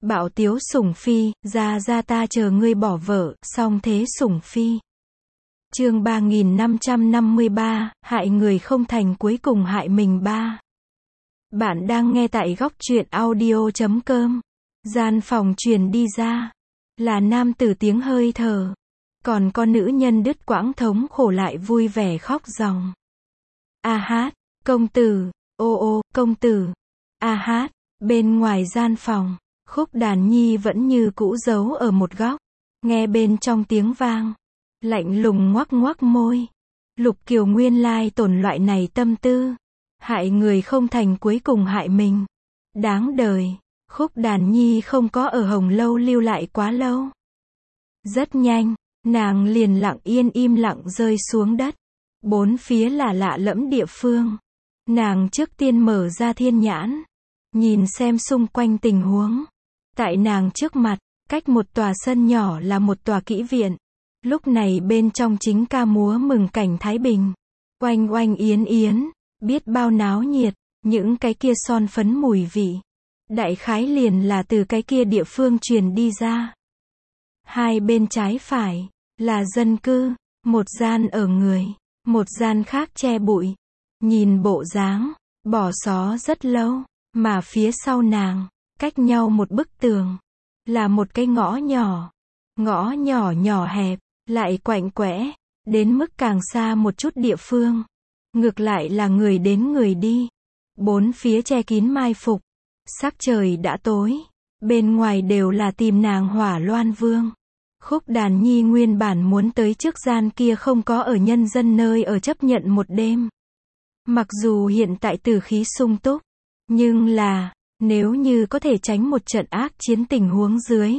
Bạo tiếu sủng phi, ra ta chờ ngươi bỏ vợ, song thế sủng phi. Chương 3553, hại người không thành cuối cùng hại mình ba. Bạn đang nghe tại góc truyện audio.com. Gian phòng truyền đi ra là nam tử tiếng hơi thở, còn con nữ nhân đứt quãng thống khổ lại vui vẻ khóc ròng. A hát, công tử, ô công tử. A hát, bên ngoài gian phòng, Khúc Đàn Nhi vẫn như cũ giấu ở một góc, nghe bên trong tiếng vang, lạnh lùng ngoắc ngoắc môi. Lục Kiều nguyên lai tổn loại này tâm tư, hại người không thành cuối cùng hại mình. Đáng đời. Khúc Đàn Nhi không có ở Hồng Lâu lưu lại quá lâu. Rất nhanh, nàng liền lặng yên im lặng rơi xuống đất. Bốn phía là lạ lẫm địa phương. Nàng trước tiên mở ra thiên nhãn, nhìn xem xung quanh tình huống. Tại nàng trước mặt, cách một tòa sân nhỏ là một tòa kỹ viện. Lúc này bên trong chính ca múa mừng cảnh Thái Bình. Oanh oanh yến yến, biết bao náo nhiệt, những cái kia son phấn mùi vị. Đại khái liền là từ cái kia địa phương truyền đi ra. Hai bên trái phải là dân cư, một gian ở người, một gian khác che bụi. Nhìn bộ dáng, bỏ xó rất lâu, mà phía sau nàng, cách nhau một bức tường, là một cái ngõ nhỏ. Ngõ nhỏ nhỏ hẹp, lại quạnh quẽ, đến mức càng xa một chút địa phương. Ngược lại là người đến người đi. Bốn phía che kín mai phục. Sắc trời đã tối, bên ngoài đều là tìm nàng Hỏa Loan Vương. Khúc Đàn Nhi nguyên bản muốn tới trước gian kia không có ở nhân dân nơi ở chấp nhận một đêm. Mặc dù hiện tại tử khí sung túc, nhưng là, nếu như có thể tránh một trận ác chiến tình huống dưới,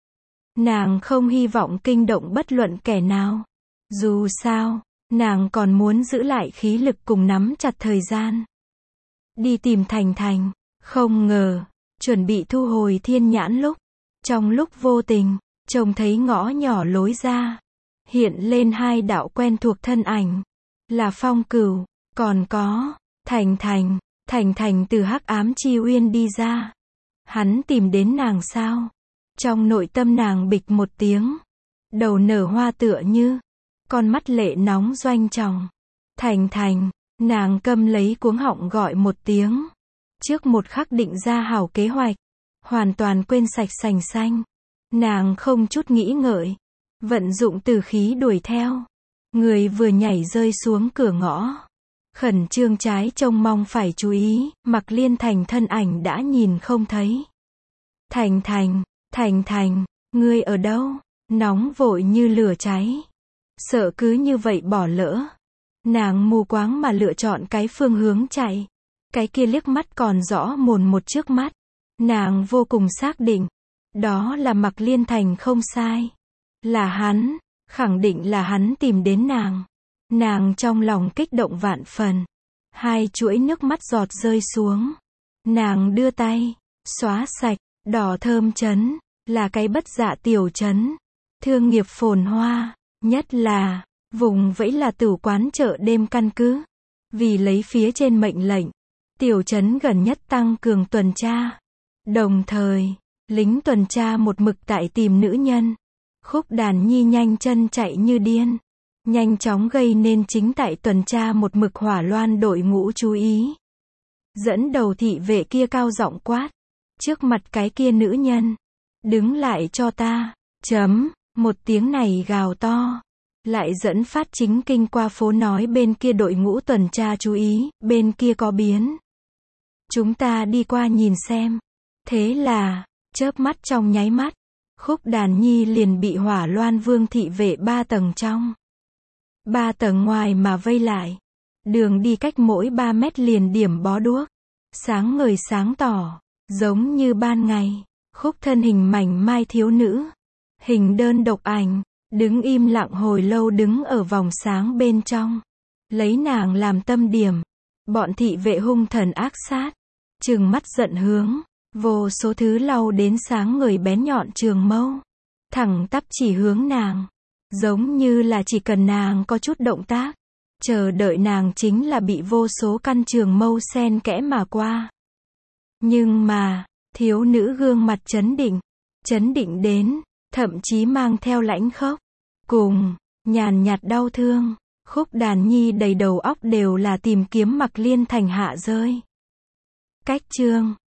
nàng không hy vọng kinh động bất luận kẻ nào. Dù sao, nàng còn muốn giữ lại khí lực cùng nắm chặt thời gian. Đi tìm Thành Thành. Không ngờ, chuẩn bị thu hồi thiên nhãn lúc, trong lúc vô tình, trông thấy ngõ nhỏ lối ra, hiện lên hai đạo quen thuộc thân ảnh, là Phong Cửu, còn có Thành Thành từ hắc ám chi uyên đi ra. Hắn tìm đến nàng sao? Trong nội tâm nàng bịch một tiếng, đầu nở hoa tựa như, con mắt lệ nóng doanh tròng. Thành, nàng câm lấy cuống họng gọi một tiếng. Trước một khắc định ra hảo kế hoạch, hoàn toàn quên sạch sành xanh. Nàng không chút nghĩ ngợi, vận dụng tử khí đuổi theo. Người vừa nhảy rơi xuống cửa ngõ, khẩn trương trái trông mong phải chú ý, Mặc Liên Thành thân ảnh đã nhìn không thấy. Thành, ngươi ở đâu? Nóng vội như lửa cháy. Sợ cứ như vậy bỏ lỡ. Nàng mù quáng mà lựa chọn cái phương hướng chạy. Cái kia liếc mắt còn rõ mồn một trước mắt. Nàng vô cùng xác định. Đó là Mặc Liên Thành không sai. Là hắn. Khẳng định là hắn tìm đến nàng. Nàng trong lòng kích động vạn phần. Hai chuỗi nước mắt giọt rơi xuống. Nàng đưa tay. Xóa sạch. Đỏ thơm trấn. Là cái bất dạ tiểu trấn. Thương nghiệp phồn hoa. Nhất là, vùng vẫy là tử quán chợ đêm căn cứ. Vì lấy phía trên mệnh lệnh. Tiểu trấn gần nhất tăng cường tuần tra. Đồng thời, lính tuần tra một mực tại tìm nữ nhân. Khúc Đàn Nhi nhanh chân chạy như điên. Nhanh chóng gây nên chính tại tuần tra một mực Hỏa Loan đội ngũ chú ý. Dẫn đầu thị vệ kia cao giọng quát. Trước mặt cái kia nữ nhân. Đứng lại cho ta. Một tiếng này gào to. Lại dẫn phát chính kinh qua phố nói bên kia đội ngũ tuần tra chú ý, bên kia có biến. Chúng ta đi qua nhìn xem. Thế là, chớp mắt trong nháy mắt, Khúc Đàn Nhi liền bị Hỏa Loan Vương thị vệ 3 tầng trong. 3 tầng ngoài mà vây lại. Đường đi cách mỗi 3 mét liền điểm bó đuốc. Sáng ngời sáng tỏ, giống như ban ngày. Khúc thân hình mảnh mai thiếu nữ. Hình đơn độc ảnh, đứng im lặng hồi lâu đứng ở vòng sáng bên trong. Lấy nàng làm tâm điểm. Bọn thị vệ hung thần ác sát. Trừng mắt giận hướng. Vô số thứ lau đến sáng ngời bén nhọn trường mâu. Thẳng tắp chỉ hướng nàng. Giống như là chỉ cần nàng có chút động tác. Chờ đợi nàng chính là bị vô số căn trường mâu xen kẽ mà qua. Nhưng mà, Thiếu nữ gương mặt chấn định đến, thậm chí mang theo lãnh khốc, cùng, nhàn nhạt đau thương. Khúc Đàn Nhi đầy đầu óc đều là tìm kiếm Mặc Liên Thành hạ rơi. Cách chương